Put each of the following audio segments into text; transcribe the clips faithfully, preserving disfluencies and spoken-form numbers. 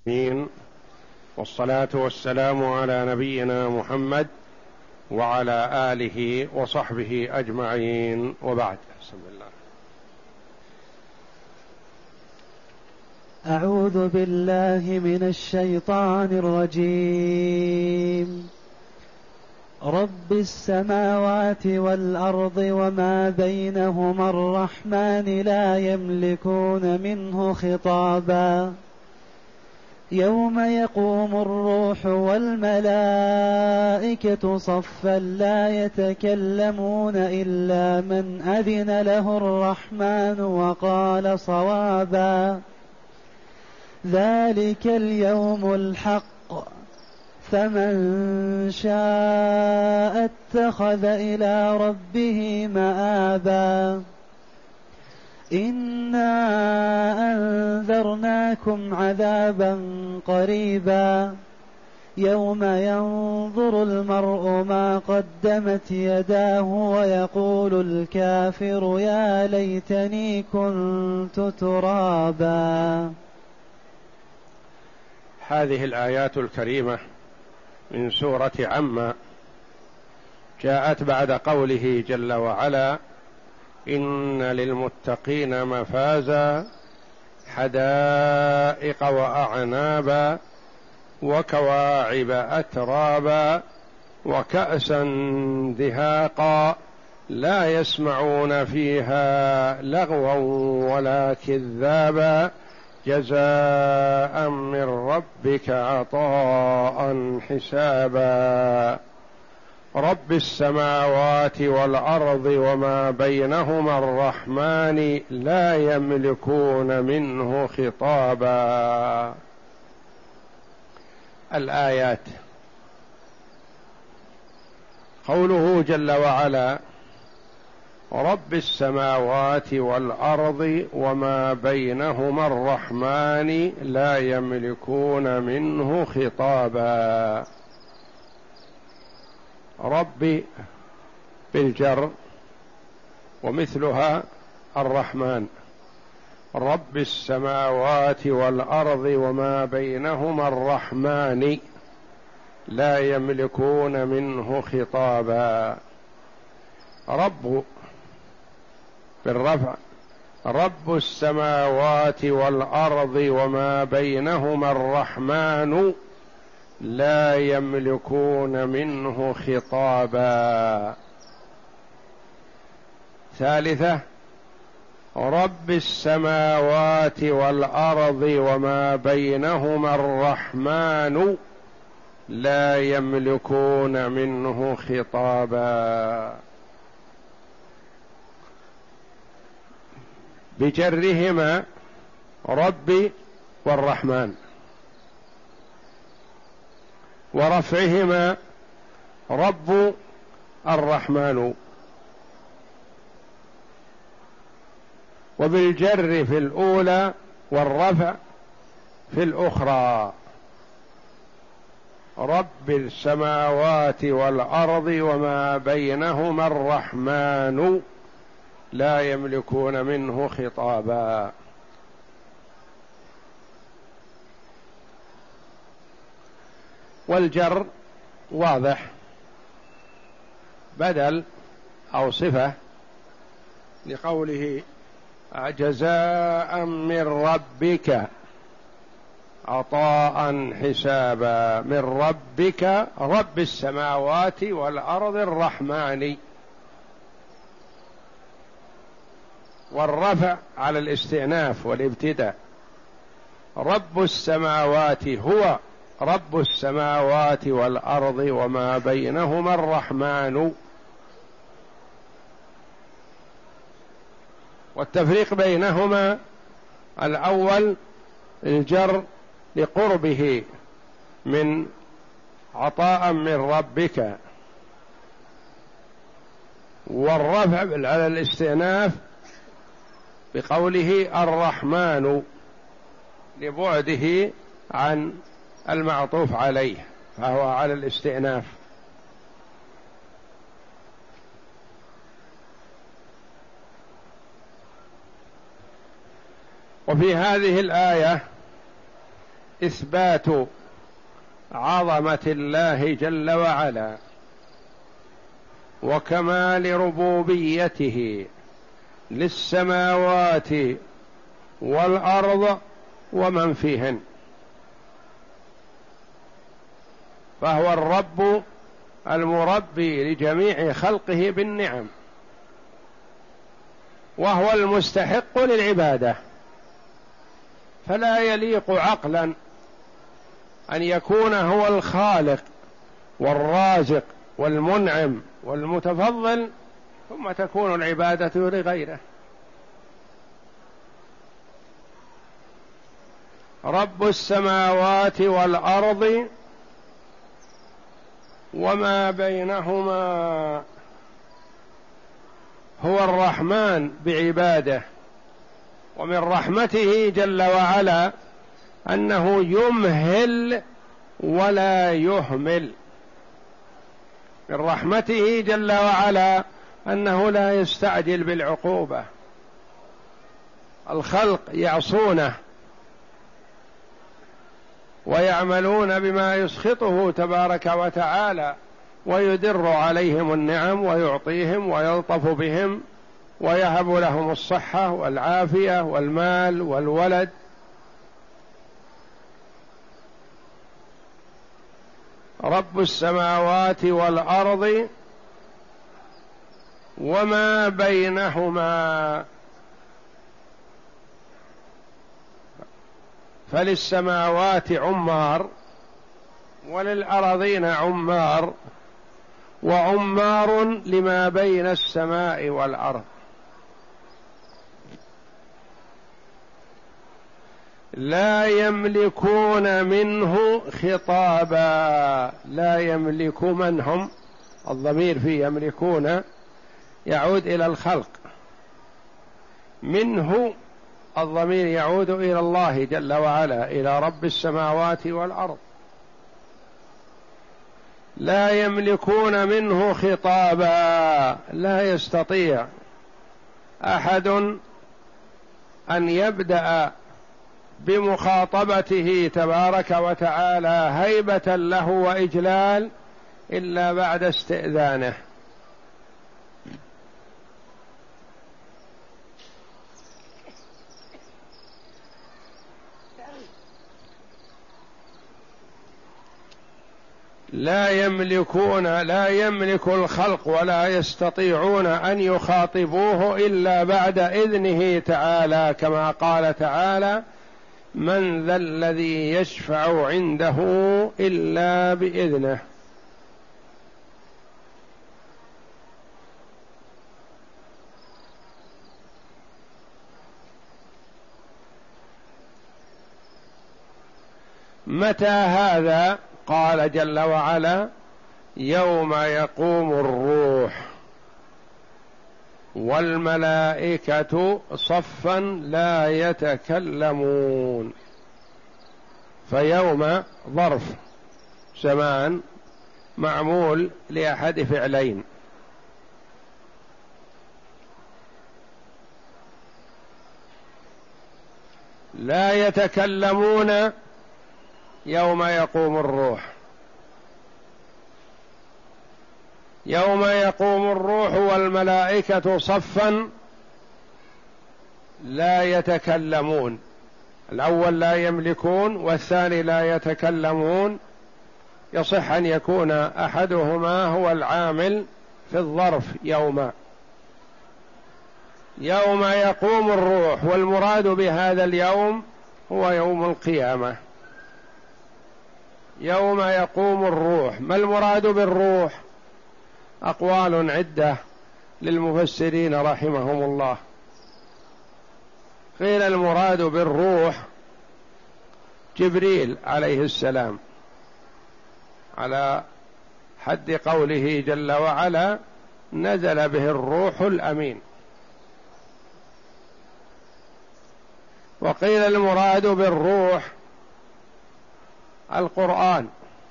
العالمين، والصلاة والسلام على نبينا محمد وعلى آله وصحبه أجمعين، وبعد. بسم الله. أعوذ بالله من الشيطان الرجيم. رب السماوات والأرض وما بينهما الرحمن لا يملكون منه خطابا يوم يقوم الروح والملائكة صفا لا يتكلمون إلا من أذن له الرحمن وقال صوابا. ذلك اليوم الحق فمن شاء اتخذ إلى ربه مآبا. إنا أنذرناكم عذابا قريبا يوم ينظر المرء ما قدمت يداه ويقول الكافر يا ليتني كنت ترابا. هذه الآيات الكريمة من سورة عم جاءت بعد قوله جل وعلا: إن للمتقين مفازا حدائق وأعنابا وكواعب أترابا وكأسا دهاقا لا يسمعون فيها لغوا ولا كذابا جزاء من ربك عطاء حسابا. رب السماوات والأرض وما بينهما الرحمن لا يملكون منه خطابا. الآيات: قوله جل وعلا: رب السماوات والأرض وما بينهما الرحمن لا يملكون منه خطابا. رب بالجر ومثلها الرحمن. رب السماوات والأرض وما بينهما الرحمن لا يملكون منه خطابا. رب بالرفع. رب السماوات والأرض وما بينهما الرحمن لا يملكون منه خطابا. ثالثة: رب السماوات والأرض وما بينهما الرحمن لا يملكون منه خطابا. بجرهما رب والرحمن، ورفعهما رب الرحمن، وبالجر في الأولى والرفع في الأخرى. رب السماوات والأرض وما بينهما الرحمن لا يملكون منه خطابا. والجر واضح، بدل أو صفة لقوله جزاء من ربك عطاء حسابا. من ربك رب السماوات والأرض الرحمن. والرفع على الاستئناف والابتداء. رب السماوات هو رب السماوات والأرض وما بينهما الرحمن. والتفريق بينهما: الأول الجر لقربه من عطاء من ربك، والرفع على الاستئناف بقوله الرحمن لبعده عن المعطوف عليه، فهو على الاستئناف. وفي هذه الآية إثبات عظمة الله جل وعلا وكمال ربوبيته للسماوات والأرض ومن فيهن، فهو الرب المربي لجميع خلقه بالنعم، وهو المستحق للعبادة، فلا يليق عقلا أن يكون هو الخالق والرازق والمنعم والمتفضل ثم تكون العبادة لغيره. رب السماوات والأرض وما بينهما، هو الرحمن بعباده، ومن رحمته جل وعلا أنه يمهل ولا يهمل. من رحمته جل وعلا أنه لا يستعجل بالعقوبة. الخلق يعصونه ويعملون بما يسخطه تبارك وتعالى، ويدر عليهم النعم ويعطيهم ويلطف بهم ويهب لهم الصحة والعافية والمال والولد. رب السماوات والأرض وما بينهما، فللسماوات عمار وللأرضين عمار، وعمار لما بين السماء والأرض. لا يملكون منه خطابا. لا يملك من هم؟ الضمير في يملكون يعود إلى الخلق، منه الضمير يعود إلى الله جل وعلا، إلى رب السماوات والأرض. لا يملكون منه خطابا، لا يستطيع أحد أن يبدأ بمخاطبته تبارك وتعالى هيبة له وإجلال إلا بعد استئذانه. لا يملكون لا يملك الخلق ولا يستطيعون أن يخاطبوه إلا بعد إذنه تعالى، كما قال تعالى: من ذا الذي يشفع عنده إلا بإذنه. متى هذا؟ قال جل وعلا: يوم يقوم الروح والملائكة صفا لا يتكلمون. فيوم ظرف زمان معمول لأحد فعلين: لا يتكلمون يوم يقوم الروح. يوم يقوم الروح والملائكة صفا لا يتكلمون. الأول لا يملكون والثاني لا يتكلمون. يصح أن يكون أحدهما هو العامل في الظرف يوم. يوم يقوم الروح، والمراد بهذا اليوم هو يوم القيامة. يوم يقوم الروح، ما المراد بالروح؟ أقوال عدة للمفسرين رحمهم الله. قيل المراد بالروح جبريل عليه السلام، على حد قوله جل وعلا: نزل به الروح الأمين. وقيل المراد بالروح القرآن،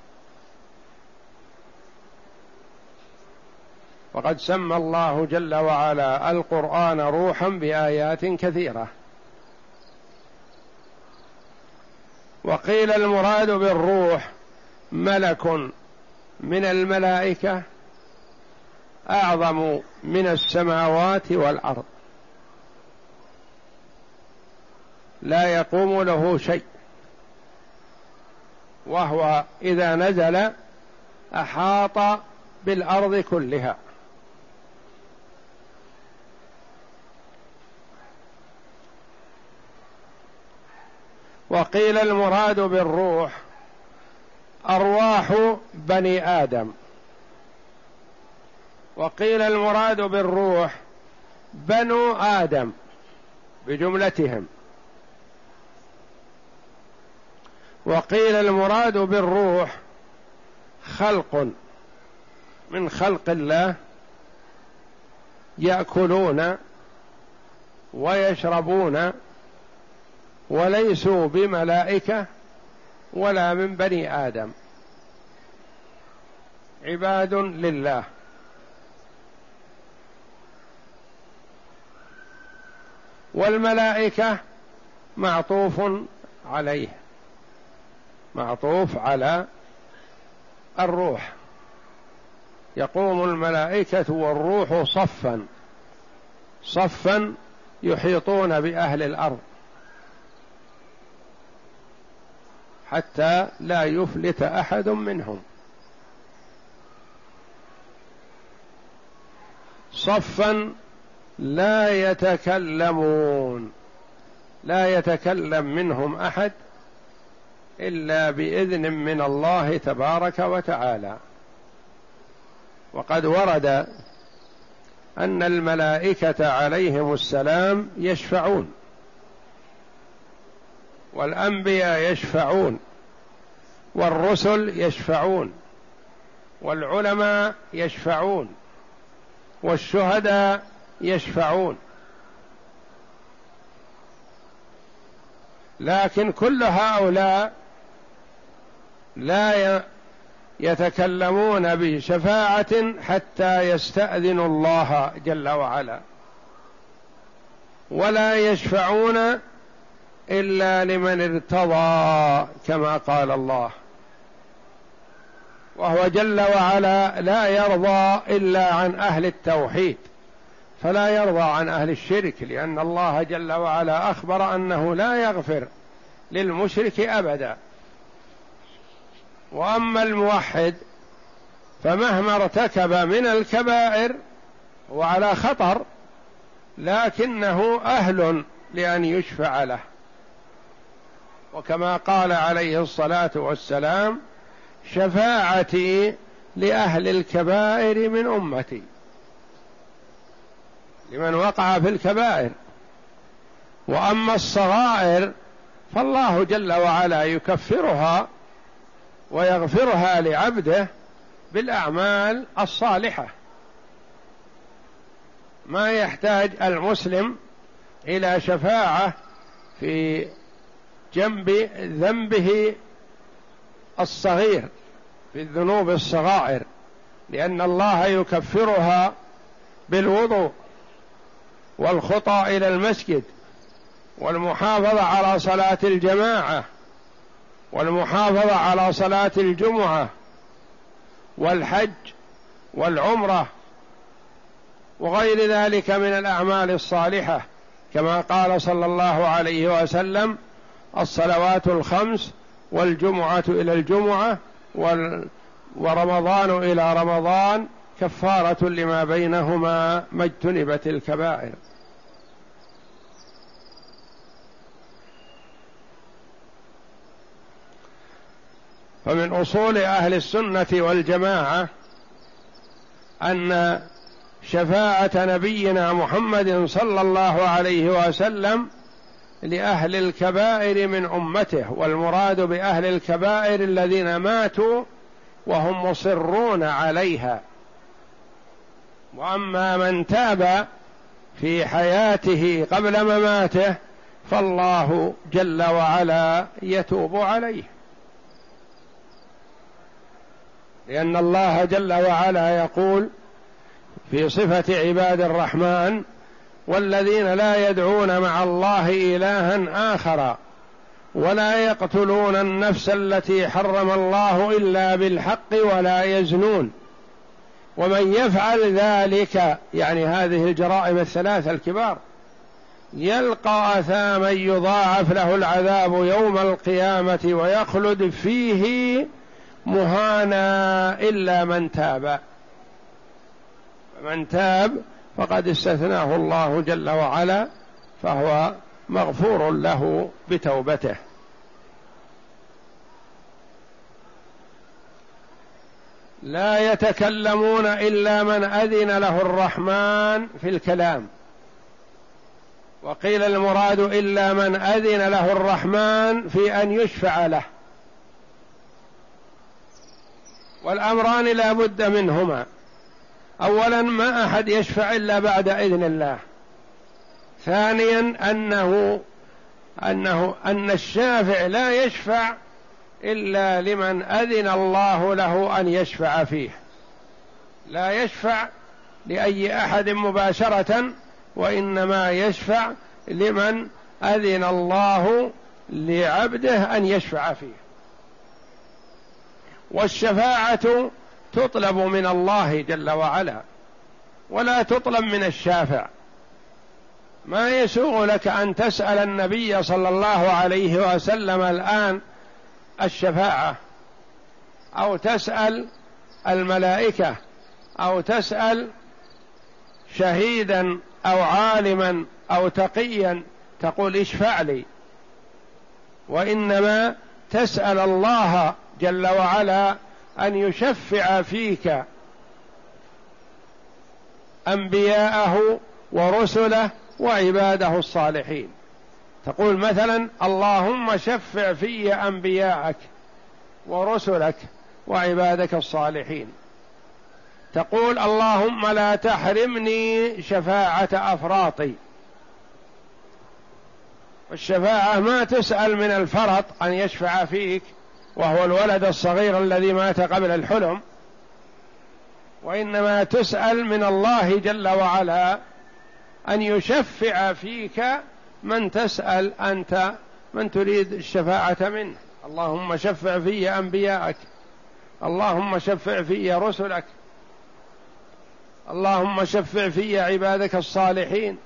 وقد سمى الله جل وعلا القرآن روحا بآيات كثيرة. وقيل المراد بالروح ملك من الملائكة أعظم من السماوات والأرض، لا يقوم له شيء، وهو إذا نزل أحاط بالأرض كلها. وقيل المراد بالروح أرواح بني آدم، وقيل المراد بالروح بنو آدم بجملتهم، وقيل المراد بالروح خلق من خلق الله يأكلون ويشربون وليسوا بملائكة ولا من بني آدم، عباد لله. والملائكة معطوف عليه، معطوف على الروح، يقوم الملائكة والروح صفا صفا يحيطون بأهل الأرض حتى لا يفلت أحد منهم، صفا لا يتكلمون، لا يتكلم منهم أحد إلا بإذن من الله تبارك وتعالى. وقد ورد أن الملائكة عليهم السلام يشفعون، والأنبياء يشفعون، والرسل يشفعون، والعلماء يشفعون، والشهداء يشفعون، لكن كل هؤلاء لا يتكلمون بشفاعة حتى يستأذنوا الله جل وعلا، ولا يشفعون إلا لمن ارتضى كما قال الله، وهو جل وعلا لا يرضى إلا عن أهل التوحيد، فلا يرضى عن أهل الشرك، لأن الله جل وعلا أخبر أنه لا يغفر للمشرك أبدا. وأما الموحد فمهما ارتكب من الكبائر وعلى خطر لكنه أهل لأن يشفع له، وكما قال عليه الصلاة والسلام: شفاعتي لأهل الكبائر من أمتي، لمن وقع في الكبائر. وأما الصغائر فالله جل وعلا يكفرها ويغفرها لعبده بالأعمال الصالحة، ما يحتاج المسلم إلى شفاعة في جنب ذنبه الصغير، في الذنوب الصغائر، لأن الله يكفرها بالوضوء والخطى إلى المسجد والمحافظة على صلاة الجماعة والمحافظة على صلاة الجمعة والحج والعمرة وغير ذلك من الأعمال الصالحة، كما قال صلى الله عليه وسلم: الصلوات الخمس والجمعة إلى الجمعة ورمضان إلى رمضان كفارة لما بينهما ما اجتنبت الكبائر. فمن أصول أهل السنة والجماعة أن شفاعة نبينا محمد صلى الله عليه وسلم لأهل الكبائر من أمته، والمراد بأهل الكبائر الذين ماتوا وهم مصرون عليها. وأما من تاب في حياته قبل مماته فالله جل وعلا يتوب عليه، لأن الله جل وعلا يقول في صفة عباد الرحمن: والذين لا يدعون مع الله إلها آخر ولا يقتلون النفس التي حرم الله إلا بالحق ولا يزنون ومن يفعل ذلك يعني هذه الجرائم الثلاث الكبار يلقى أثاما يضاعف له العذاب يوم القيامة ويخلد فيه مهانا إلا من تاب. من تاب فقد استثناه الله جل وعلا فهو مغفور له بتوبته. لا يتكلمون إلا من أذن له الرحمن في الكلام، وقيل المراد إلا من أذن له الرحمن في أن يشفع له، والأمران لا بد منهما. أولا ما أحد يشفع إلا بعد إذن الله. ثانيا أنه أنه أن الشافع لا يشفع إلا لمن أذن الله له أن يشفع فيه، لا يشفع لأي أحد مباشرة، وإنما يشفع لمن أذن الله لعبده أن يشفع فيه. والشفاعة تطلب من الله جل وعلا ولا تطلب من الشافع. ما يسوغ لك أن تسأل النبي صلى الله عليه وسلم الآن الشفاعة، أو تسأل الملائكة، أو تسأل شهيدا أو عالما أو تقيا تقول اشفع لي، وإنما تسأل الله جل وعلا أن يشفع فيك أنبياءه ورسله وعباده الصالحين. تقول مثلا اللهم شفع في أنبياءك ورسلك وعبادك الصالحين. تقول اللهم لا تحرمني شفاعة أفراطي. والشفاعة ما تسأل من الفرط أن يشفع فيك وهو الولد الصغير الذي مات قبل الحلم، وإنما تسأل من الله جل وعلا أن يشفع فيك من تسأل أنت، من تريد الشفاعة منه. اللهم شفع في أنبياءك، اللهم شفع في رسلك، اللهم شفع في عبادك الصالحين،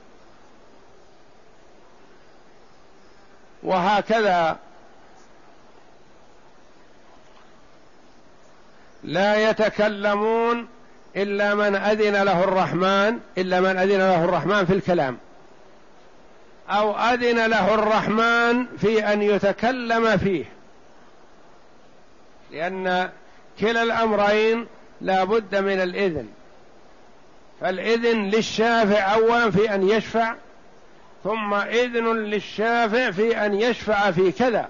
وهكذا. لا يتكلمون إلا من أذن له الرحمن، إلا من أذن له الرحمن في الكلام، أو أذن له الرحمن في أن يتكلم فيه، لأن كلا الأمرين لا بد من الإذن. فالإذن للشافع أولا في أن يشفع، ثم إذن للشافع في أن يشفع في كذا.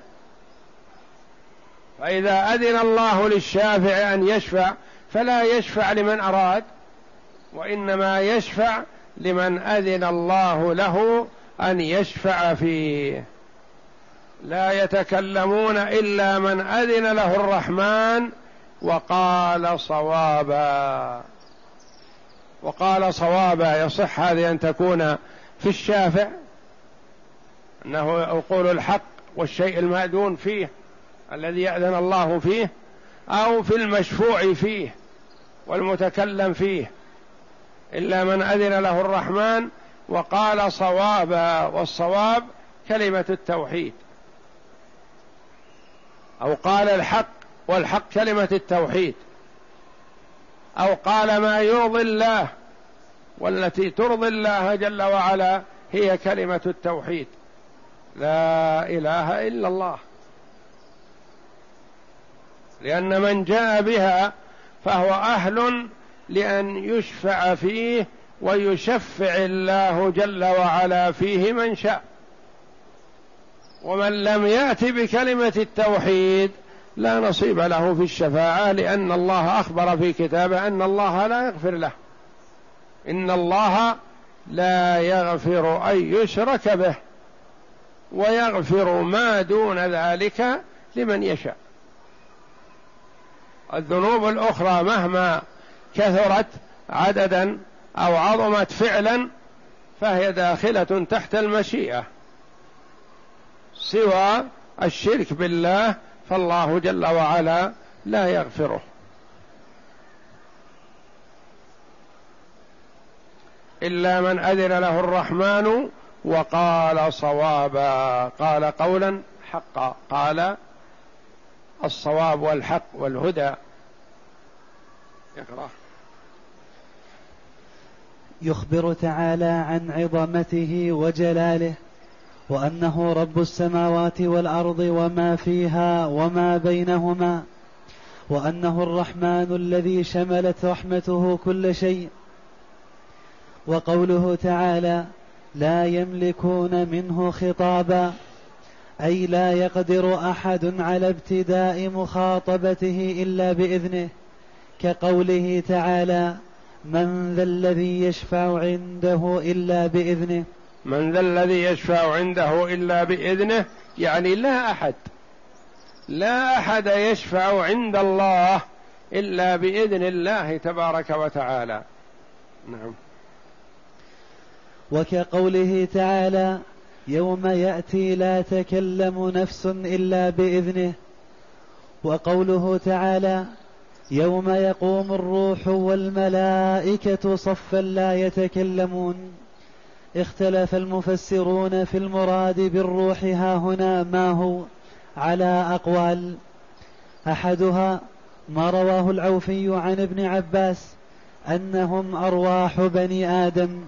فإذا أذن الله للشافع أن يشفع فلا يشفع لمن أراد، وإنما يشفع لمن أذن الله له أن يشفع فيه. لا يتكلمون إلا من أذن له الرحمن وقال صوابا. وقال صوابا يصح هذه أن تكون في الشافع أنه يقول الحق والشيء المأذون فيه الذي يأذن الله فيه، أو في المشفوع فيه والمتكلم فيه. إلا من أذن له الرحمن وقال صوابا، والصواب كلمة التوحيد، أو قال الحق والحق كلمة التوحيد، أو قال ما يرضي الله، والتي ترضي الله جل وعلا هي كلمة التوحيد، لا إله إلا الله. لأن من جاء بها فهو أهل لأن يشفع فيه ويشفع الله جل وعلا فيه من شاء. ومن لم يأت بكلمة التوحيد لا نصيب له في الشفاعة، لأن الله أخبر في كتابه أن الله لا يغفر له. إن الله لا يغفر أن يشرك به ويغفر ما دون ذلك لمن يشاء. الذنوب الأخرى مهما كثرت عددا أو عظمت فعلا فهي داخلة تحت المشيئة، سوى الشرك بالله فالله جل وعلا لا يغفره. إلا من أذن له الرحمن وقال صوابا، قال قولا حقا، قال الصواب والحق والهدى. يقرأ. يخبر تعالى عن عظمته وجلاله، وأنه رب السماوات والأرض وما فيها وما بينهما، وأنه الرحمن الذي شملت رحمته كل شيء. وقوله تعالى لا يملكون منه خطابا، أي لا يقدر أحد على ابتداء مخاطبته إلا بإذنه، كقوله تعالى من ذا الذي يشفع عنده إلا بإذنه. من ذا الذي يشفع عنده إلا بإذنه، يعني لا أحد لا أحد يشفع عند الله إلا بإذن الله تبارك وتعالى. نعم. وكقوله تعالى يوم يأتي لا تكلم نفس إلا بإذنه. وقوله تعالى يوم يقوم الروح والملائكة صفا لا يتكلمون. اختلف المفسرون في المراد بالروح ها هنا ما هو على أقوال، أحدها ما رواه العوفي عن ابن عباس أنهم أرواح بني آدم،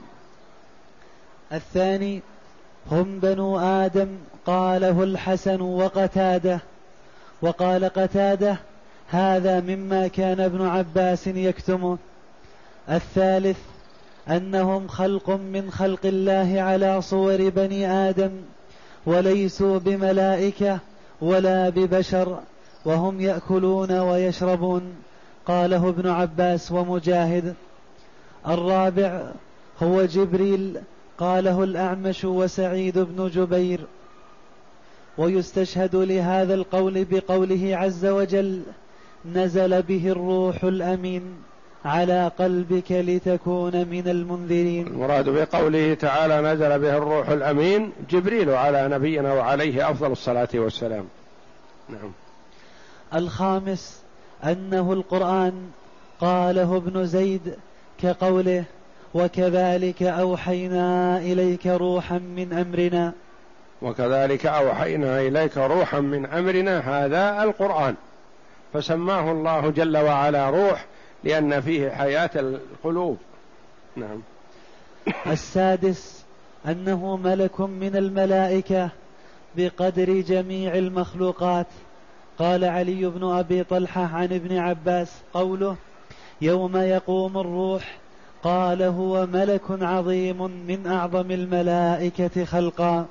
الثاني هم بنو آدم، قاله الحسن وقتاده، وقال قتاده هذا مما كان ابن عباس يكتمه، الثالث أنهم خلق من خلق الله على صور بني آدم وليسوا بملائكة ولا ببشر، وهم يأكلون ويشربون، قاله ابن عباس ومجاهد. الرابع هو جبريل، قاله الأعمش وسعيد بن جبير. ويستشهد لهذا القول بقوله عز وجل نزل به الروح الأمين على قلبك لتكون من المنذرين. المراد بقوله تعالى نزل به الروح الأمين جبريل على نبينا وعليه أفضل الصلاة والسلام. نعم. الخامس أنه القرآن، قاله ابن زيد كقوله وكذلك أوحينا إليك روحا من أمرنا. وكذلك أوحينا إليك روحا من أمرنا، هذا القرآن، فسماه الله جل وعلا روح لأن فيه حياة القلوب. نعم. السادس أنه ملك من الملائكة بقدر جميع المخلوقات، قال علي بن أبي طلحة عن ابن عباس قوله يوم يقوم الروح، قال هو ملك عظيم من أعظم الملائكة خلقا،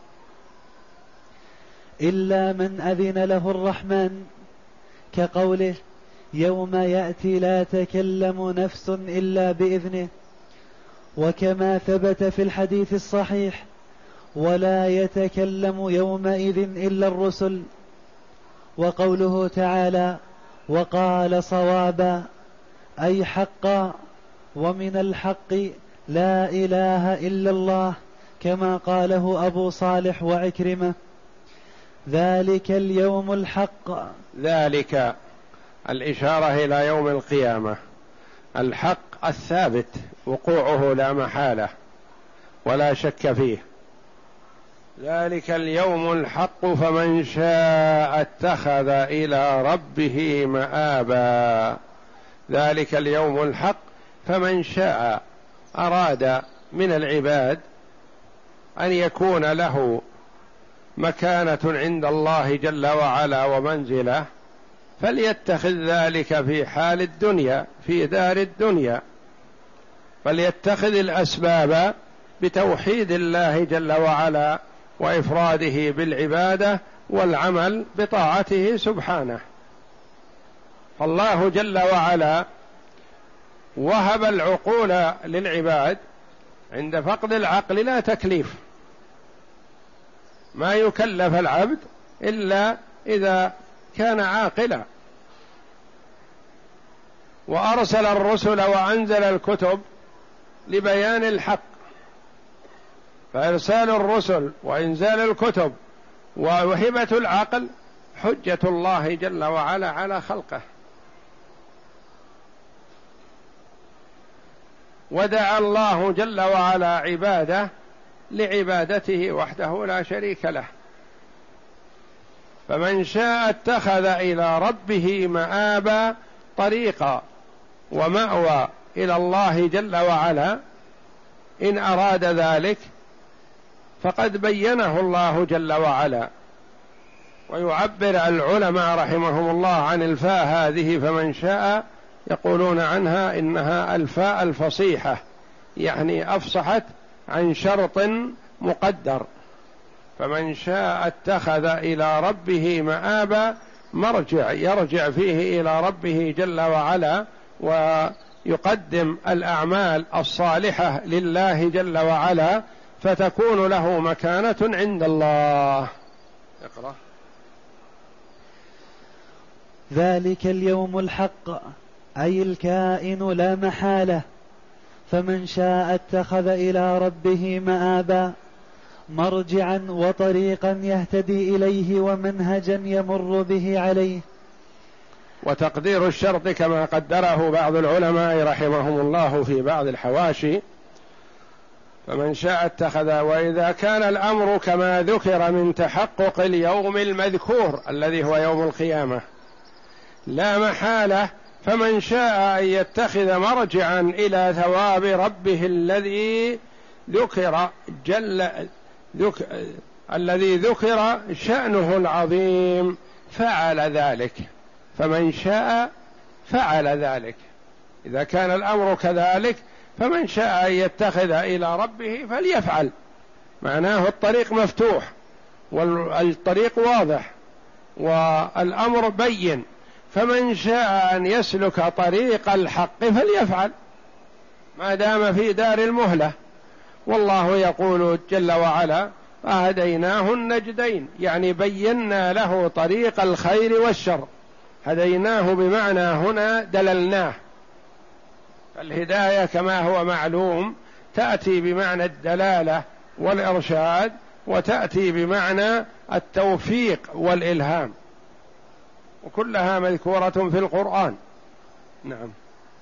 إلا من أذن له الرحمن، كقوله يوم يأتي لا تكلم نفس إلا بإذنه. وكما ثبت في الحديث الصحيح ولا يتكلم يومئذ إلا الرسل. وقوله تعالى وقال صوابا، أي حقا، ومن الحق لا إله إلا الله، كما قاله أبو صالح وعكرمة. ذلك اليوم الحق، ذلك الإشارة إلى يوم القيامة، الحق الثابت وقوعه لا محالة ولا شك فيه. ذلك اليوم الحق فمن شاء اتخذ إلى ربه مآبا. ذلك اليوم الحق فمن شاء أراد من العباد أن يكون له مكانة عند الله جل وعلا ومنزله، فليتخذ ذلك في حال الدنيا، في دار الدنيا، فليتخذ الأسباب بتوحيد الله جل وعلا وإفراده بالعبادة والعمل بطاعته سبحانه. فالله جل وعلا وهب العقول للعباد، عند فقد العقل لا تكليف، ما يكلف العبد إلا إذا كان عاقلا. وأرسل الرسل وأنزل الكتب لبيان الحق، فإرسال الرسل وإنزال الكتب ووهبة العقل حجة الله جل وعلا على خلقه. ودعا الله جل وعلا عباده لعبادته وحده لا شريك له. فمن شاء اتخذ إلى ربه مآبا، طريقا ومأوى إلى الله جل وعلا إن أراد ذلك، فقد بينه الله جل وعلا. ويعبر العلماء رحمهم الله عن الفاء هذه فمن شاء، يقولون عنها إنها الفاء الفصيحة، يعني أفصحت عن شرط مقدر. فمن شاء اتخذ إلى ربه مآبا، مرجع يرجع فيه إلى ربه جل وعلا ويقدم الأعمال الصالحة لله جل وعلا، فتكون له مكانة عند الله. اقرأ. ذلك اليوم الحق أي الكائن لا محالة، فمن شاء اتخذ إلى ربه مآبا، مرجعا وطريقا يهتدي إليه ومنهجا يمر به عليه. وتقدير الشرط كما قدره بعض العلماء رحمهم الله في بعض الحواشي، فمن شاء اتخذ، وإذا كان الأمر كما ذكر من تحقق اليوم المذكور الذي هو يوم القيامة لا محالة، فمن شاء أن يتخذ مرجعا إلى ثواب ربه الذي ذكر جل ذك... الذي ذكر شأنه العظيم فعل ذلك. فمن شاء فعل ذلك. إذا كان الأمر كذلك فمن شاء أن يتخذ إلى ربه فليفعل، معناه الطريق مفتوح والطريق واضح والأمر بين. فمن شاء أن يسلك طريق الحق فليفعل ما دام في دار المهلة. والله يقول جل وعلا فهديناه النجدين، يعني بينا له طريق الخير والشر. هديناه بمعنى هنا دللناه. الهداية كما هو معلوم تأتي بمعنى الدلالة والإرشاد، وتأتي بمعنى التوفيق والإلهام، وكلها مذكورة في القرآن. نعم.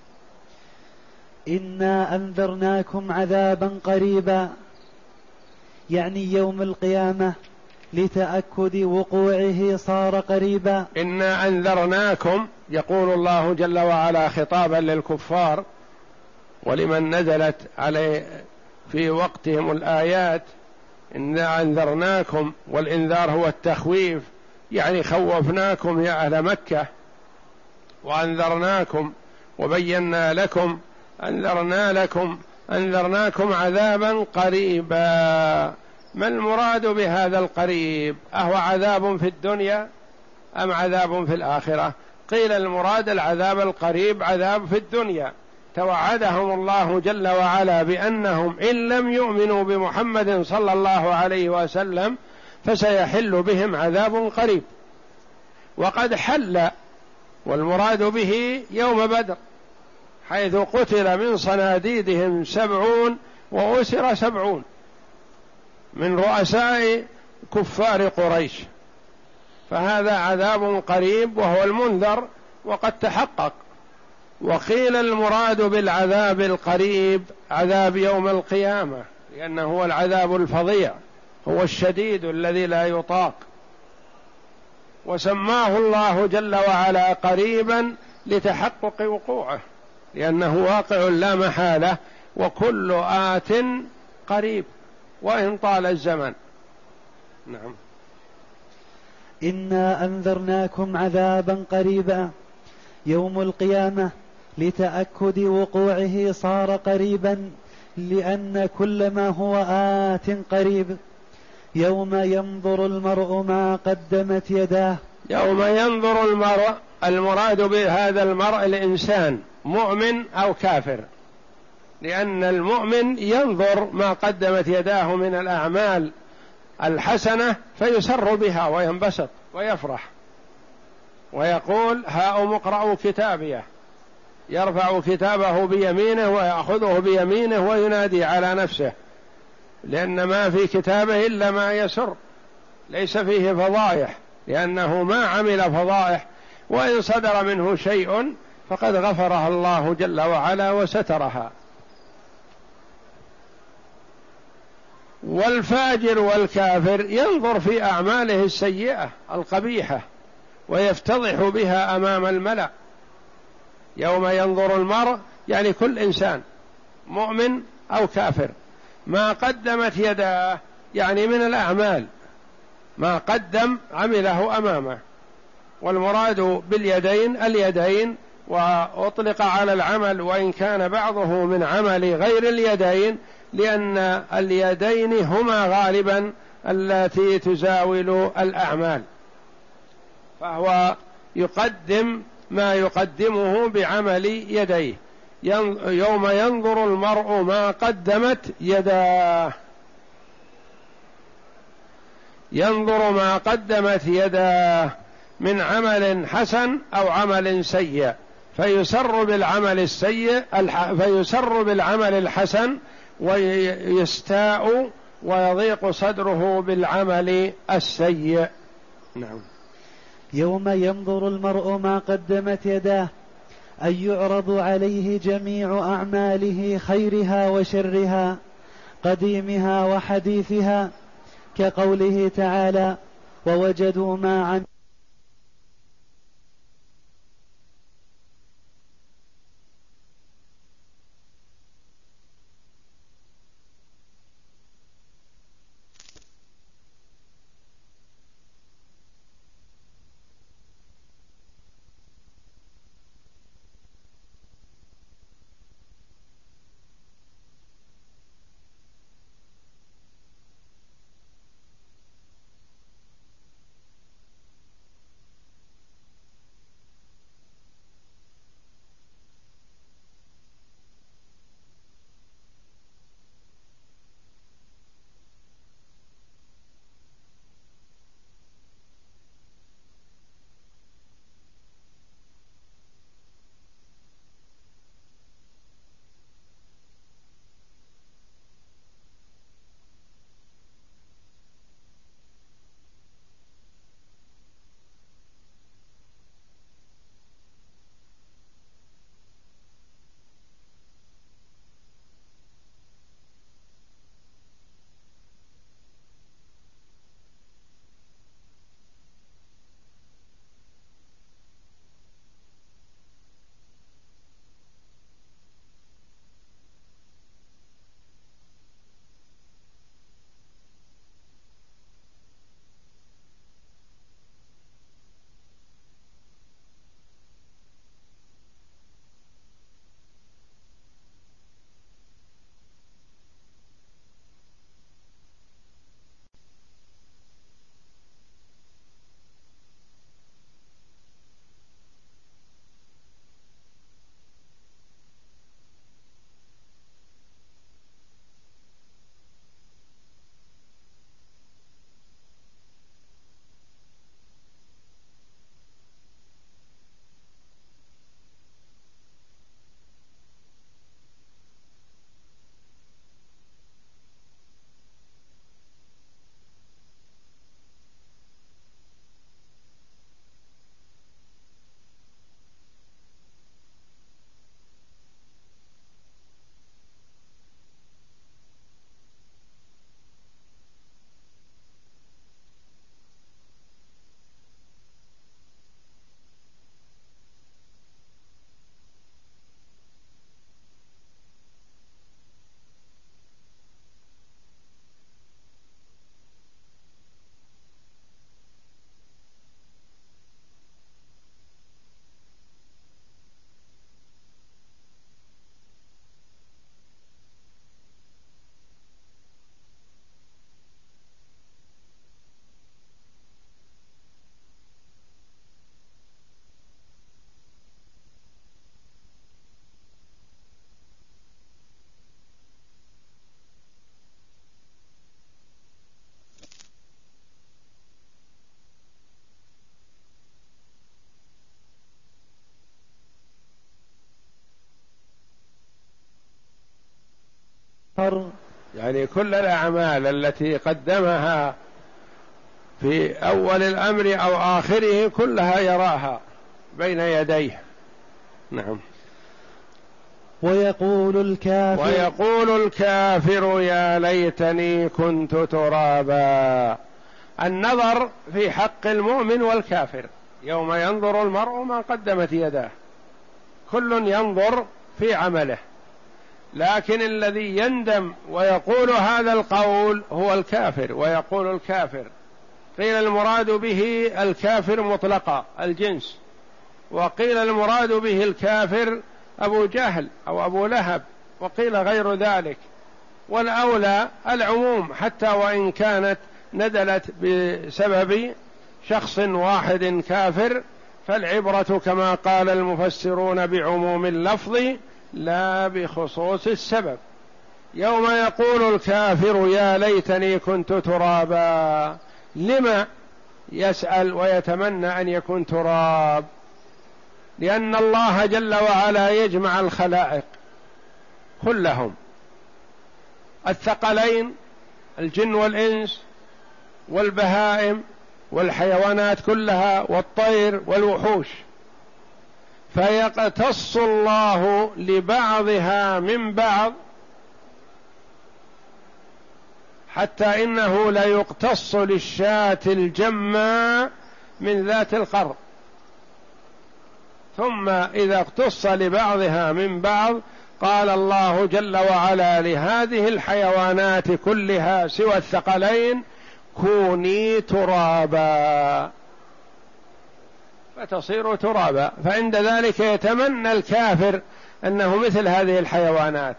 إنا أنذرناكم عذابا قريبا، يعني يوم القيامة، لتأكد وقوعه صار قريبا. إنا أنذرناكم، يقول الله جل وعلا خطابا للكفار ولمن نزلت عليه في وقتهم الآيات: إنا أنذرناكم، والإنذار هو التخويف، يعني خوفناكم يا أهل مكة، وأنذرناكم وبينا لكم، أنذرنا لكم أنذرناكم عذابا قريبا. ما المراد بهذا القريب؟ أهو عذاب في الدنيا أم عذاب في الآخرة؟ قيل المراد العذاب القريب عذاب في الدنيا، توعدهم الله جل وعلا بأنهم إن لم يؤمنوا بمحمد صلى الله عليه وسلم فسيحل بهم عذاب قريب، وقد حل، والمراد به يوم بدر، حيث قتل من صناديدهم سبعون وأسر سبعون من رؤساء كفار قريش، فهذا عذاب قريب وهو المنذر وقد تحقق. وقيل المراد بالعذاب القريب عذاب يوم القيامة، لأنه هو العذاب الفظيع، هو الشديد الذي لا يطاق، وسماه الله جل وعلا قريبا لتحقق وقوعه، لأنه واقع لا محالة، وكل آت قريب وإن طال الزمن. نعم. إنا أنذرناكم عذابا قريبا يوم القيامة، لتأكد وقوعه صار قريبا، لأن كل ما هو آت قريب. يوم ينظر المرء ما قدمت يداه. يوم ينظر المرء، المراد بهذا المرء الإنسان، مؤمن أو كافر، لأن المؤمن ينظر ما قدمت يداه من الأعمال الحسنة فيسر بها وينبسط ويفرح ويقول: هاؤم اقرأوا كتابيه، يرفع كتابه بيمينه ويأخذه بيمينه وينادي على نفسه، لأن ما في كتابه إلا ما يسر، ليس فيه فضائح، لأنه ما عمل فضائح، وإن صدر منه شيء فقد غفرها الله جل وعلا وسترها. والفاجر والكافر ينظر في أعماله السيئة القبيحة ويفتضح بها أمام الملأ. يوم ينظر المرء يعني كل إنسان مؤمن أو كافر ما قدمت يداه، يعني من الأعمال ما قدم عمله أمامه، والمراد باليدين اليدين، وأطلق على العمل وإن كان بعضه من عمل غير اليدين، لأن اليدين هما غالبا التي تزاول الأعمال، فهو يقدم ما يقدمه بعمل يديه. يوم ينظر المرء ما قدمت يداه، ينظر ما قدمت يداه من عمل حسن أو عمل سيء، فيسر بالعمل السيء فيسر بالعمل الحسن ويستاء ويضيق صدره بالعمل السيء. نعم. يوم ينظر المرء ما قدمت يداه أي يعرض عليه جميع أعماله خيرها وشرها قديمها وحديثها، كقوله تعالى ووجدوا ما عملوا يعني كل الأعمال التي قدمها في أول الأمر أو آخره كلها يراها بين يديه. نعم. ويقول الكافر ويقول الكافر يا ليتني كنت ترابا. النظر في حق المؤمن والكافر، يوم ينظر المرء ما قدمت يداه، كل ينظر في عمله، لكن الذي يندم ويقول هذا القول هو الكافر. ويقول الكافر قيل المراد به الكافر مطلقا الجنس، وقيل المراد به الكافر أبو جهل أو أبو لهب، وقيل غير ذلك، والأولى العموم حتى وإن كانت ندلت بسبب شخص واحد كافر، فالعبرة كما قال المفسرون بعموم اللفظ لا بخصوص السبب. يوم يقول الكافر يا ليتني كنت ترابا، لما يسأل ويتمنى أن يكون تراب؟ لأن الله جل وعلا يجمع الخلائق كلهم، الثقلين الجن والإنس والبهائم والحيوانات كلها والطير والوحوش، فيقتص الله لبعضها من بعض، حتى إنه لا يقتص للشاة الجماء من ذات القرن، ثم إذا اقتص لبعضها من بعض قال الله جل وعلا لهذه الحيوانات كلها سوى الثقلين كوني ترابا، فتصير ترابا. فعند ذلك يتمنى الكافر أنه مثل هذه الحيوانات.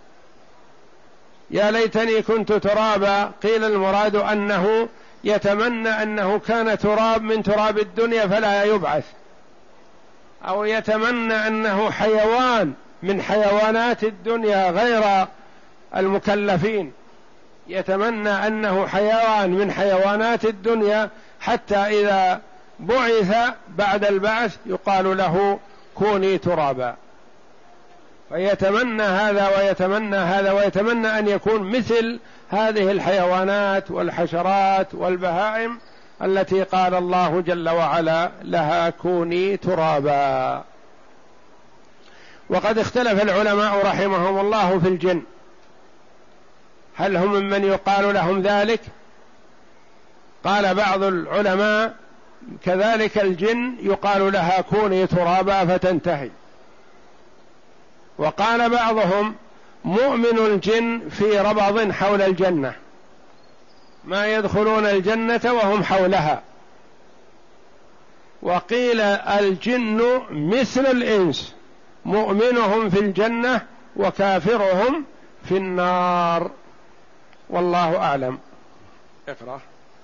يا ليتني كنت ترابا، قيل المراد أنه يتمنى أنه كان تراب من تراب الدنيا فلا يبعث، أو يتمنى أنه حيوان من حيوانات الدنيا غير المكلفين، يتمنى أنه حيوان من حيوانات الدنيا حتى إذا بعث بعد البعث يقال له كوني ترابا. فيتمنى هذا ويتمنى هذا ويتمنى أن يكون مثل هذه الحيوانات والحشرات والبهائم التي قال الله جل وعلا لها كوني ترابا. وقد اختلف العلماء رحمهم الله في الجن، هل هم ممن يقال لهم ذلك؟ قال بعض العلماء كذلك الجن يقال لها كوني ترابا فتنتهي. وقال بعضهم مؤمن الجن في ربض حول الجنة، ما يدخلون الجنة وهم حولها. وقيل الجن مثل الإنس، مؤمنهم في الجنة وكافرهم في النار، والله أعلم. اقرأ.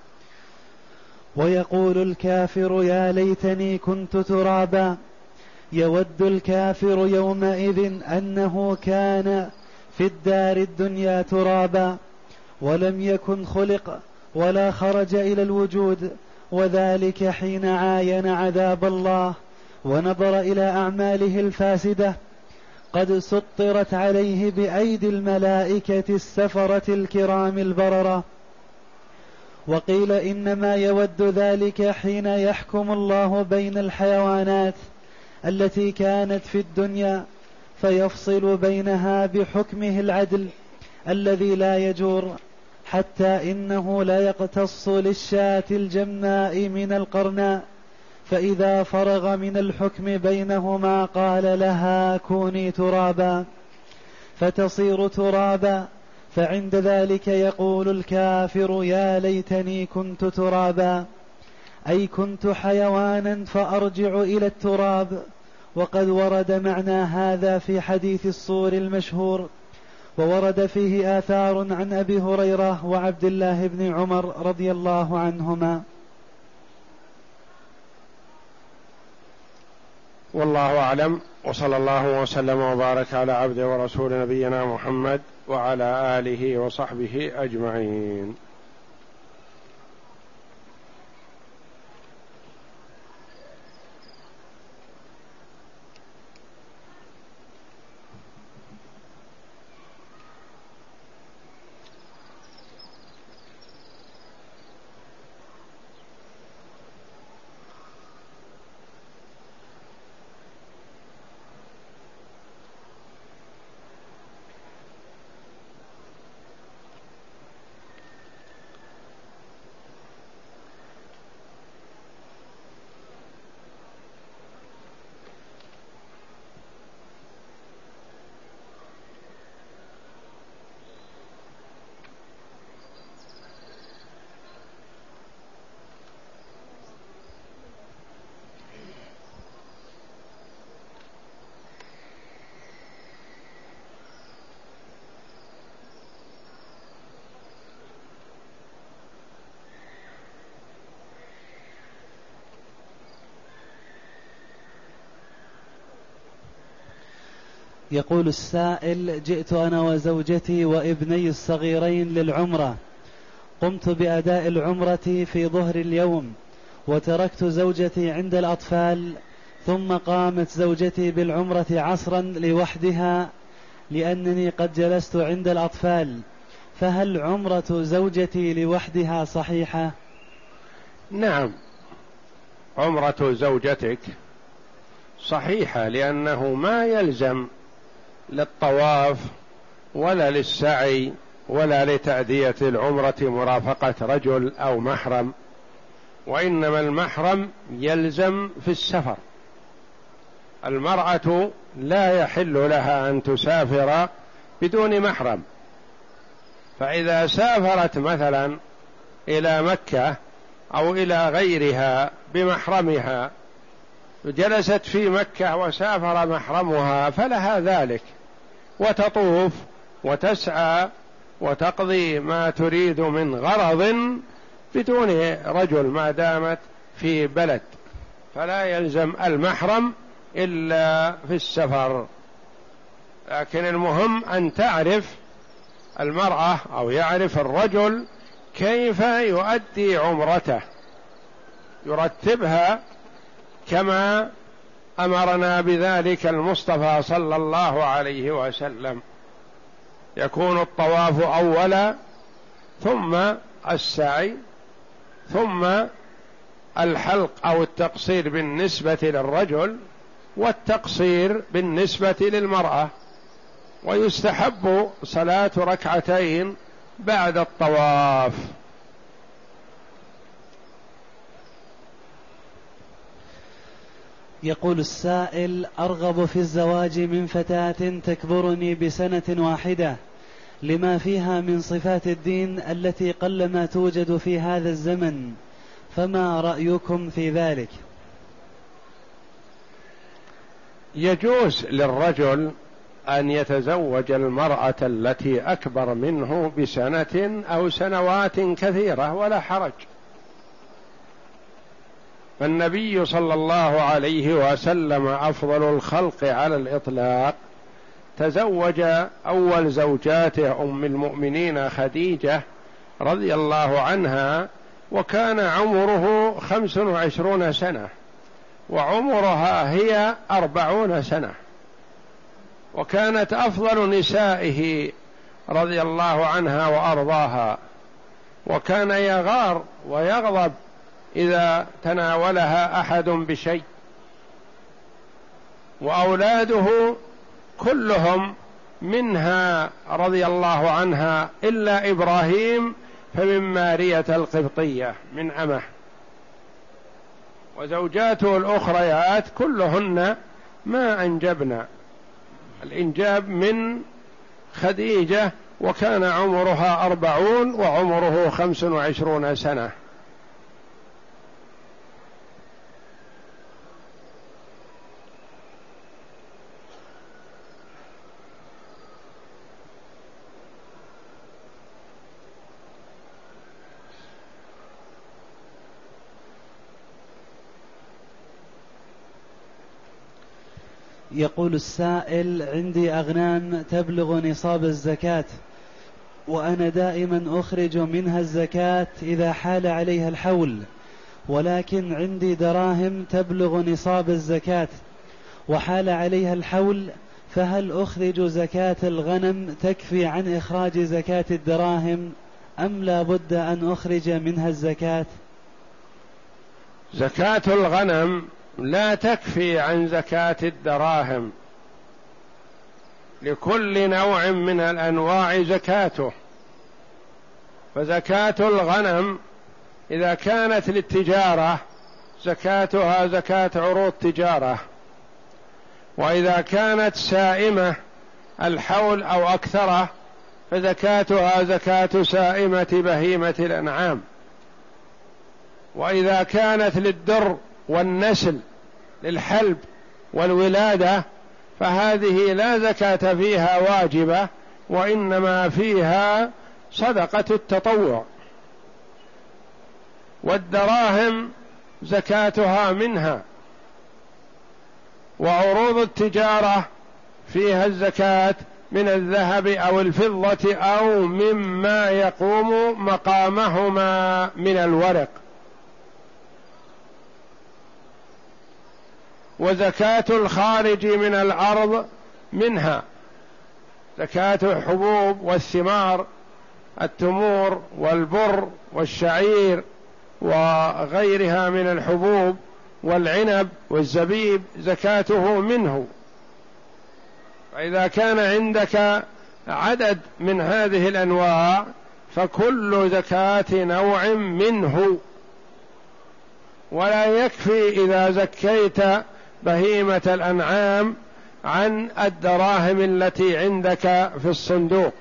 ويقول الكافر يا ليتني كنت ترابا، يود الكافر يومئذ أنه كان في الدار الدنيا ترابا ولم يكن خلق ولا خرج إلى الوجود، وذلك حين عاين عذاب الله ونظر إلى أعماله الفاسدة قد سطرت عليه بأيدي الملائكة السفرة الكرام البررة. وقيل إنما يود ذلك حين يحكم الله بين الحيوانات التي كانت في الدنيا فيفصل بينها بحكمه العدل الذي لا يجور، حتى إنه لا يقتص للشاة الجماء من القرناء، فإذا فرغ من الحكم بينهما قال لها كوني ترابا فتصير ترابا. فعند ذلك يقول الكافر يا ليتني كنت ترابا، أي كنت حيوانا فأرجع إلى التراب. وقد ورد معنى هذا في حديث الصور المشهور، وورد فيه آثار عن أبي هريرة وعبد الله بن عمر رضي الله عنهما. والله أعلم، وصلى الله وسلم وبارك على عبده ورسول نبينا محمد وعلى آله وصحبه أجمعين. يقول السائل: جئت أنا وزوجتي وابني الصغيرين للعمرة، قمت بأداء العمرة في ظهر اليوم وتركت زوجتي عند الأطفال، ثم قامت زوجتي بالعمرة عصرا لوحدها لأنني قد جلست عند الأطفال، فهل عمرة زوجتي لوحدها صحيحة؟ نعم، عمرة زوجتك صحيحة، لأنه ما يلزم للطواف ولا للسعي ولا لتأدية العمرة مرافقة رجل أو محرم، وإنما المحرم يلزم في السفر. المرأة لا يحل لها أن تسافر بدون محرم، فإذا سافرت مثلا إلى مكة أو إلى غيرها بمحرمها، جلست في مكة وسافر محرمها، فلها ذلك، وتطوف وتسعى وتقضي ما تريد من غرض بدون رجل ما دامت في بلد، فلا يلزم المحرم إلا في السفر. لكن المهم أن تعرف المرأة أو يعرف الرجل كيف يؤدي عمرته، يرتبها كما أمرنا بذلك المصطفى صلى الله عليه وسلم. يكون الطواف أولا، ثم السعي، ثم الحلق أو التقصير بالنسبة للرجل، والتقصير بالنسبة للمرأة، ويستحب صلاة ركعتين بعد الطواف. يقول السائل: أرغب في الزواج من فتاة تكبرني بسنة واحدة لما فيها من صفات الدين التي قلما توجد في هذا الزمن، فما رأيكم في ذلك؟ يجوز للرجل أن يتزوج المرأة التي أكبر منه بسنة أو سنوات كثيرة ولا حرج. فالنبي صلى الله عليه وسلم أفضل الخلق على الإطلاق تزوج أول زوجاته أم المؤمنين خديجة رضي الله عنها، وكان عمره خمس وعشرون سنة، وعمرها هي أربعون سنة، وكانت أفضل نسائه رضي الله عنها وأرضاها، وكان يغار ويغضب إذا تناولها أحد بشيء. وأولاده كلهم منها رضي الله عنها إلا إبراهيم فمن مارية القبطية من أمه، وزوجاته الأخريات كلهن ما أنجبن، الإنجاب من خديجة، وكان عمرها أربعون وعمره خمس وعشرون سنة. يقول السائل: عندي أغنام تبلغ نصاب الزكاة، وأنا دائما أخرج منها الزكاة إذا حال عليها الحول، ولكن عندي دراهم تبلغ نصاب الزكاة وحال عليها الحول، فهل أخرج زكاة الغنم تكفي عن إخراج زكاة الدراهم، أم لا بد أن أخرج منها الزكاة؟ زكاة الغنم لا تكفي عن زكاة الدراهم، لكل نوع من الأنواع زكاته. فزكاة الغنم إذا كانت للتجارة زكاتها زكاة عروض تجارة، وإذا كانت سائمة الحول أو أكثره فزكاتها زكاة سائمة بهيمة الأنعام. وإذا كانت للدر والنسل للحلب والولادة فهذه لا زكاة فيها واجبة، وإنما فيها صدقة التطوع. والدراهم زكاتها منها، وعروض التجارة فيها الزكاة من الذهب أو الفضة أو مما يقوم مقامهما من الورق. وزكاة الخارج من الأرض منها زكاة الحبوب والثمار، التمور والبر والشعير وغيرها من الحبوب والعنب والزبيب زكاته منه. فإذا كان عندك عدد من هذه الأنواع فكل زكاة نوع منه، ولا يكفي إذا زكيت بهيمة الأنعام عن الدراهم التي عندك في الصندوق.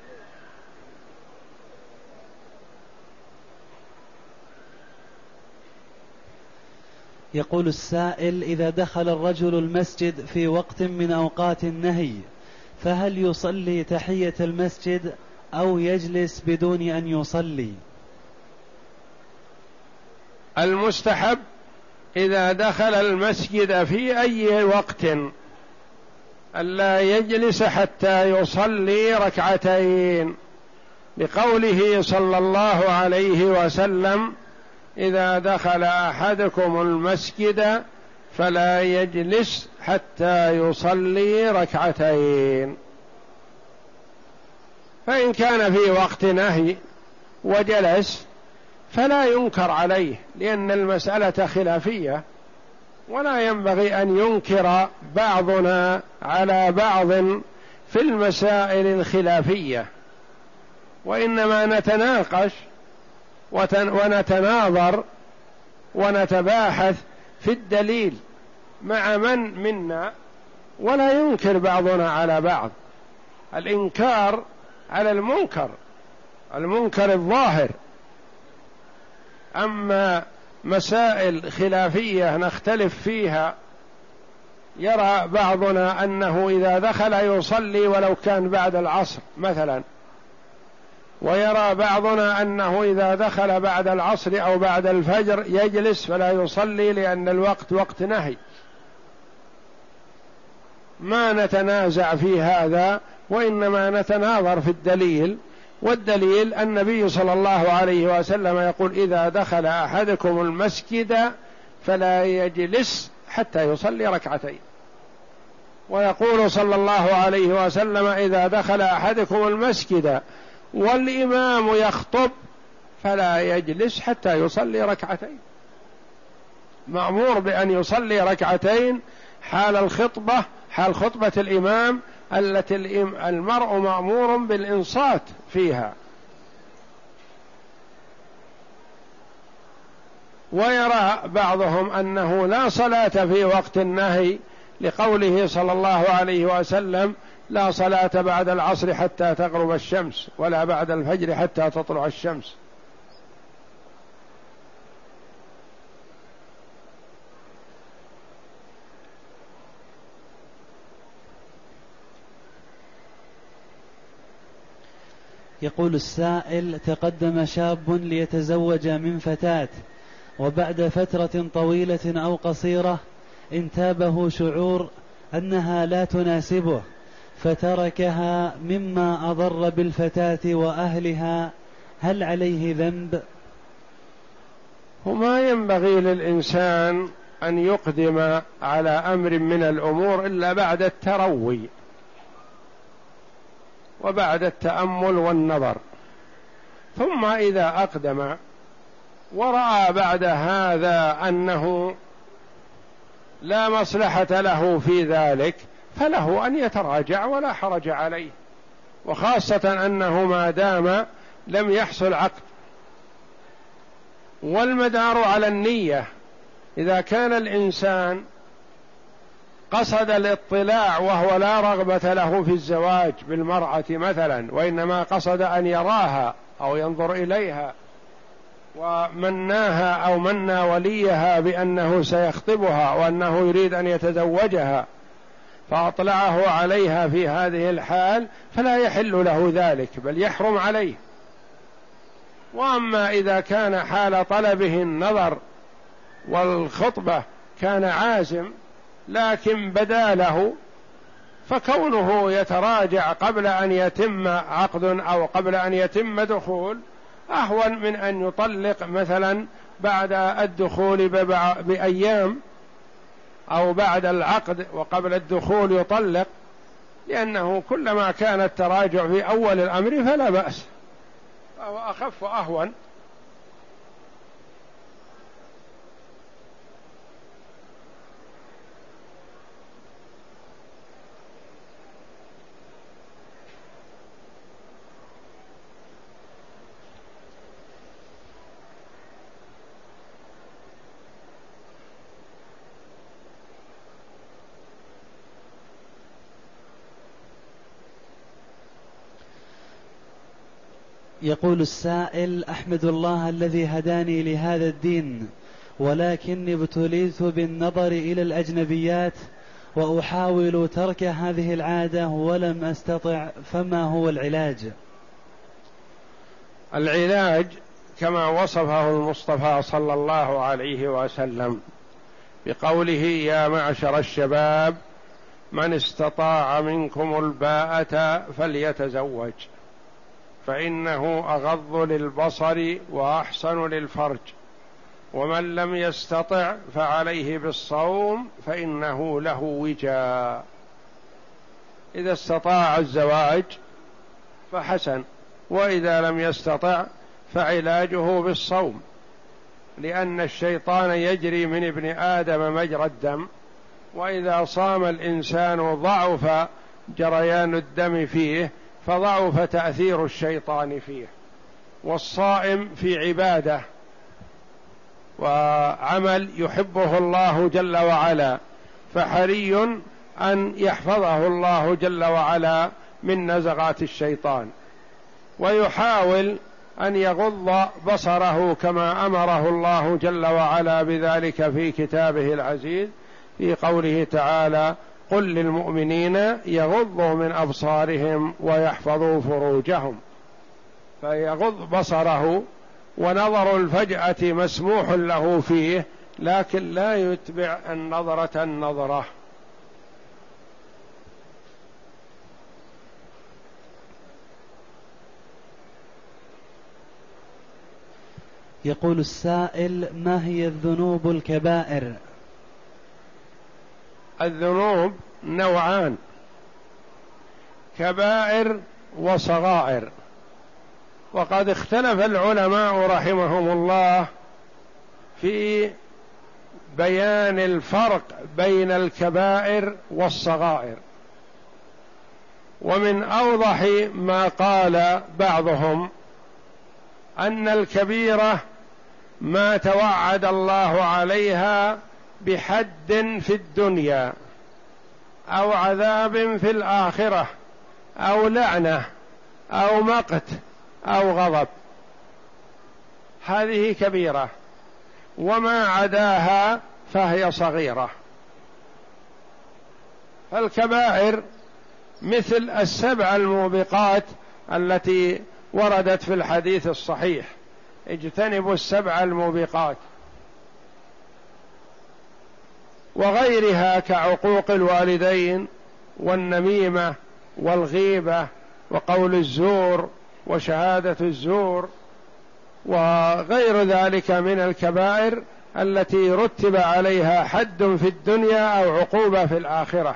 يقول السائل: إذا دخل الرجل المسجد في وقت من أوقات النهي فهل يصلي تحية المسجد أو يجلس بدون أن يصلي؟ المستحب إذا دخل المسجد في أي وقت ألا يجلس حتى يصلي ركعتين، لقوله صلى الله عليه وسلم: إذا دخل أحدكم المسجد فلا يجلس حتى يصلي ركعتين. فإن كان في وقت نهي وجلس فلا ينكر عليه، لأن المسألة خلافية، ولا ينبغي أن ينكر بعضنا على بعض في المسائل الخلافية، وإنما نتناقش ونتناظر ونتباحث في الدليل مع من منا، ولا ينكر بعضنا على بعض. الإنكار على المنكر، المنكر الظاهر. أما مسائل خلافية نختلف فيها، يرى بعضنا أنه إذا دخل يصلي ولو كان بعد العصر مثلا، ويرى بعضنا أنه إذا دخل بعد العصر أو بعد الفجر يجلس فلا يصلي لأن الوقت وقت نهي. ما نتنازع في هذا، وإنما نتناظر في الدليل، والدليل النبي صلى الله عليه وسلم يقول: إذا دخل أحدكم المسجد فلا يجلس حتى يصلي ركعتين. ويقول صلى الله عليه وسلم: إذا دخل أحدكم المسجد والإمام يخطب فلا يجلس حتى يصلي ركعتين. مأمور بأن يصلي ركعتين حال الخطبة، حال خطبة الإمام التي المرء مأمور بالإنصات فيها. ويرى بعضهم أنه لا صلاة في وقت النهي، لقوله صلى الله عليه وسلم: لا صلاة بعد العصر حتى تغرب الشمس، ولا بعد الفجر حتى تطلع الشمس. يقول السائل: تقدم شاب ليتزوج من فتاة، وبعد فترة طويلة أو قصيرة انتابه شعور أنها لا تناسبه فتركها مما أضر بالفتاة وأهلها، هل عليه ذنب؟ وما ينبغي للإنسان أن يقدم على أمر من الأمور إلا بعد التروي وبعد التأمل والنظر. ثم إذا أقدم ورأى بعد هذا أنه لا مصلحة له في ذلك فله أن يتراجع ولا حرج عليه، وخاصة أنه ما دام لم يحصل عقد. والمدار على النية. إذا كان الإنسان قصد الاطلاع وهو لا رغبة له في الزواج بالمرأة مثلا، وإنما قصد أن يراها أو ينظر إليها، ومناها أو منا وليها بأنه سيخطبها وأنه يريد أن يتزوجها، فأطلعه عليها في هذه الحال، فلا يحل له ذلك بل يحرم عليه. وأما إذا كان حال طلبه النظر والخطبة كان عازم لكن بدا له، فكونه يتراجع قبل أن يتم عقد أو قبل أن يتم دخول أهون من أن يطلق مثلا بعد الدخول بأيام أو بعد العقد وقبل الدخول يطلق، لأنه كلما كان التراجع في أول الأمر فلا بأس، فهو أخف وأهون. يقول السائل: أحمد الله الذي هداني لهذا الدين، ولكني ابتليت بالنظر إلى الأجنبيات وأحاول ترك هذه العادة ولم أستطع، فما هو العلاج؟ العلاج كما وصفه المصطفى صلى الله عليه وسلم بقوله: يا معشر الشباب من استطاع منكم الباءة فليتزوج فإنه أغض للبصر وأحسن للفرج، ومن لم يستطع فعليه بالصوم فإنه له وجاء. إذا استطاع الزواج فحسن، وإذا لم يستطع فعلاجه بالصوم، لأن الشيطان يجري من ابن آدم مجرى الدم، وإذا صام الإنسان ضعف جريان الدم فيه، فضعف تأثير الشيطان فيه. والصائم في عبادة وعمل يحبه الله جل وعلا، فحري أن يحفظه الله جل وعلا من نزغات الشيطان، ويحاول أن يغض بصره كما أمره الله جل وعلا بذلك في كتابه العزيز في قوله تعالى: قل للمؤمنين يغضوا من أبصارهم ويحفظوا فروجهم. فيغض بصره، ونظر الفجأة مسموح له فيه، لكن لا يتبع النظرة النظرة. يقول السائل: ما هي الذنوب الكبائر؟ الذنوب نوعان: كبائر وصغائر، وقد اختلف العلماء رحمهم الله في بيان الفرق بين الكبائر والصغائر. ومن أوضح ما قال بعضهم أن الكبيرة ما توعد الله عليها بحد في الدنيا أو عذاب في الآخرة أو لعنة أو مقت أو غضب، هذه كبيرة، وما عداها فهي صغيرة. فالكبائر مثل السبع الموبقات التي وردت في الحديث الصحيح: اجتنبوا السبع الموبقات، وغيرها كعقوق الوالدين والنميمة والغيبة وقول الزور وشهادة الزور وغير ذلك من الكبائر التي رتب عليها حد في الدنيا أو عقوبة في الآخرة.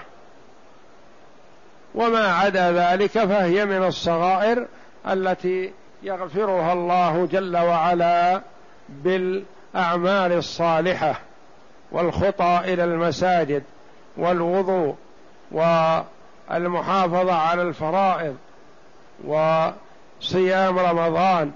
وما عدا ذلك فهي من الصغائر التي يغفرها الله جل وعلا بالأعمال الصالحة والخطى إلى المساجد والوضوء والمحافظة على الفرائض وصيام رمضان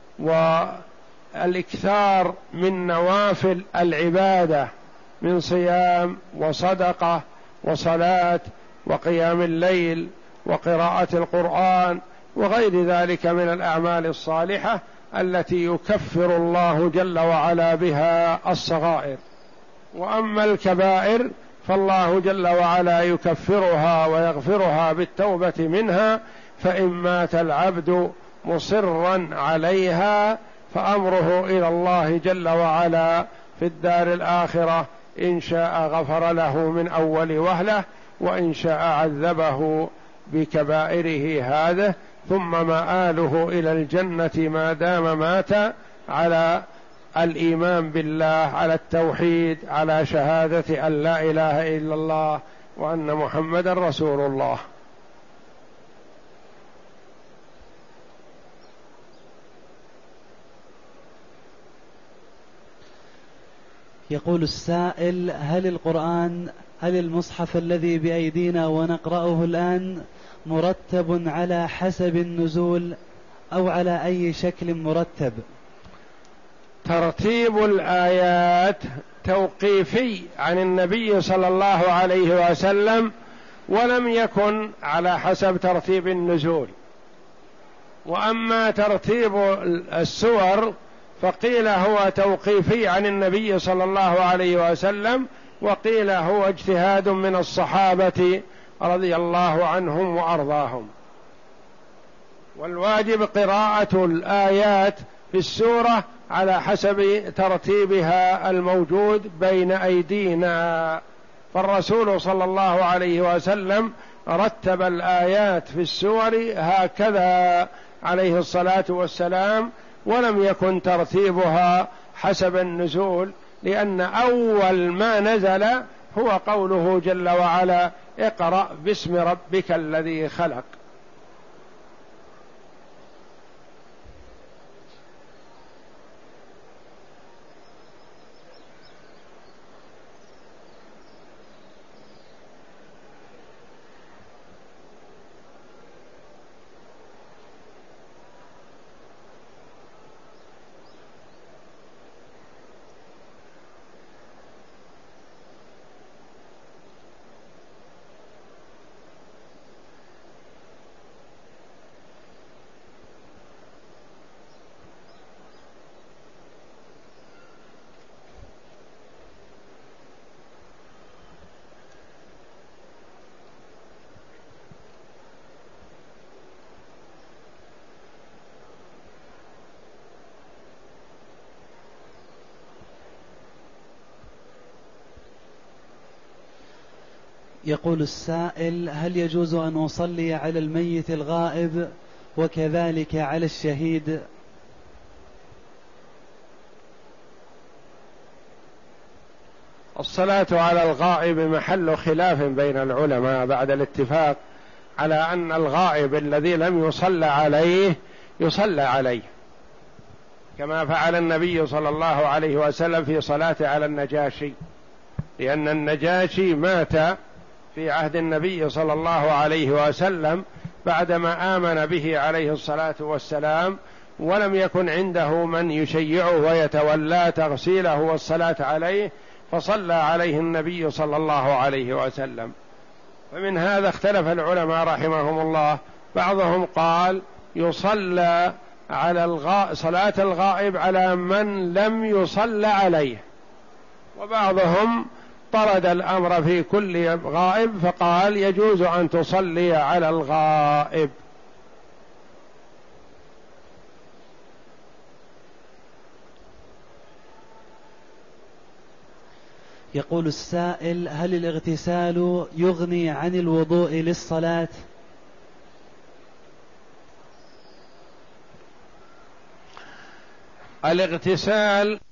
والإكثار من نوافل العبادة من صيام وصدقة وصلاة وقيام الليل وقراءة القرآن وغير ذلك من الأعمال الصالحة التي يكفر الله جل وعلا بها الصغائر. وأما الكبائر فالله جل وعلا يكفرها ويغفرها بالتوبة منها، فإن مات العبد مصرا عليها فأمره إلى الله جل وعلا في الدار الآخرة، إن شاء غفر له من أول وهلة، وإن شاء عذبه بكبائره هذه، ثم مآله إلى الجنة ما دام مات على الإيمان بالله، على التوحيد، على شهادة أن لا إله إلا الله وأن محمد رسول الله. يقول السائل: هل القرآن هل المصحف الذي بأيدينا ونقرأه الآن مرتب على حسب النزول أو على أي شكل مرتب؟ ترتيب الآيات توقيفي عن النبي صلى الله عليه وسلم، ولم يكن على حسب ترتيب النزول. وأما ترتيب السور فقيل هو توقيفي عن النبي صلى الله عليه وسلم، وقيل هو اجتهاد من الصحابة رضي الله عنهم وأرضاهم. والواجب قراءة الآيات في السورة على حسب ترتيبها الموجود بين أيدينا، فالرسول صلى الله عليه وسلم رتب الآيات في السور هكذا عليه الصلاة والسلام، ولم يكن ترتيبها حسب النزول، لأن أول ما نزل هو قوله جل وعلا: اقرأ باسم ربك الذي خلق. يقول السائل: هل يجوز أن أصلي على الميت الغائب وكذلك على الشهيد؟ الصلاة على الغائب محل خلاف بين العلماء بعد الاتفاق على أن الغائب الذي لم يصلى عليه يصلى عليه، كما فعل النبي صلى الله عليه وسلم في صلاته على النجاشي، لأن النجاشي مات في عهد النبي صلى الله عليه وسلم بعدما آمن به عليه الصلاة والسلام، ولم يكن عنده من يشيعه ويتولى تغسيله والصلاة عليه، فصلى عليه النبي صلى الله عليه وسلم. فمن هذا اختلف العلماء رحمهم الله، بعضهم قال يصلى على الغائب صلاة الغائب على من لم يصلى عليه، وبعضهم طرد الأمر في كل غائب فقال يجوز أن تصلي على الغائب. يقول السائل: هل الاغتسال يغني عن الوضوء للصلاة؟ الاغتسال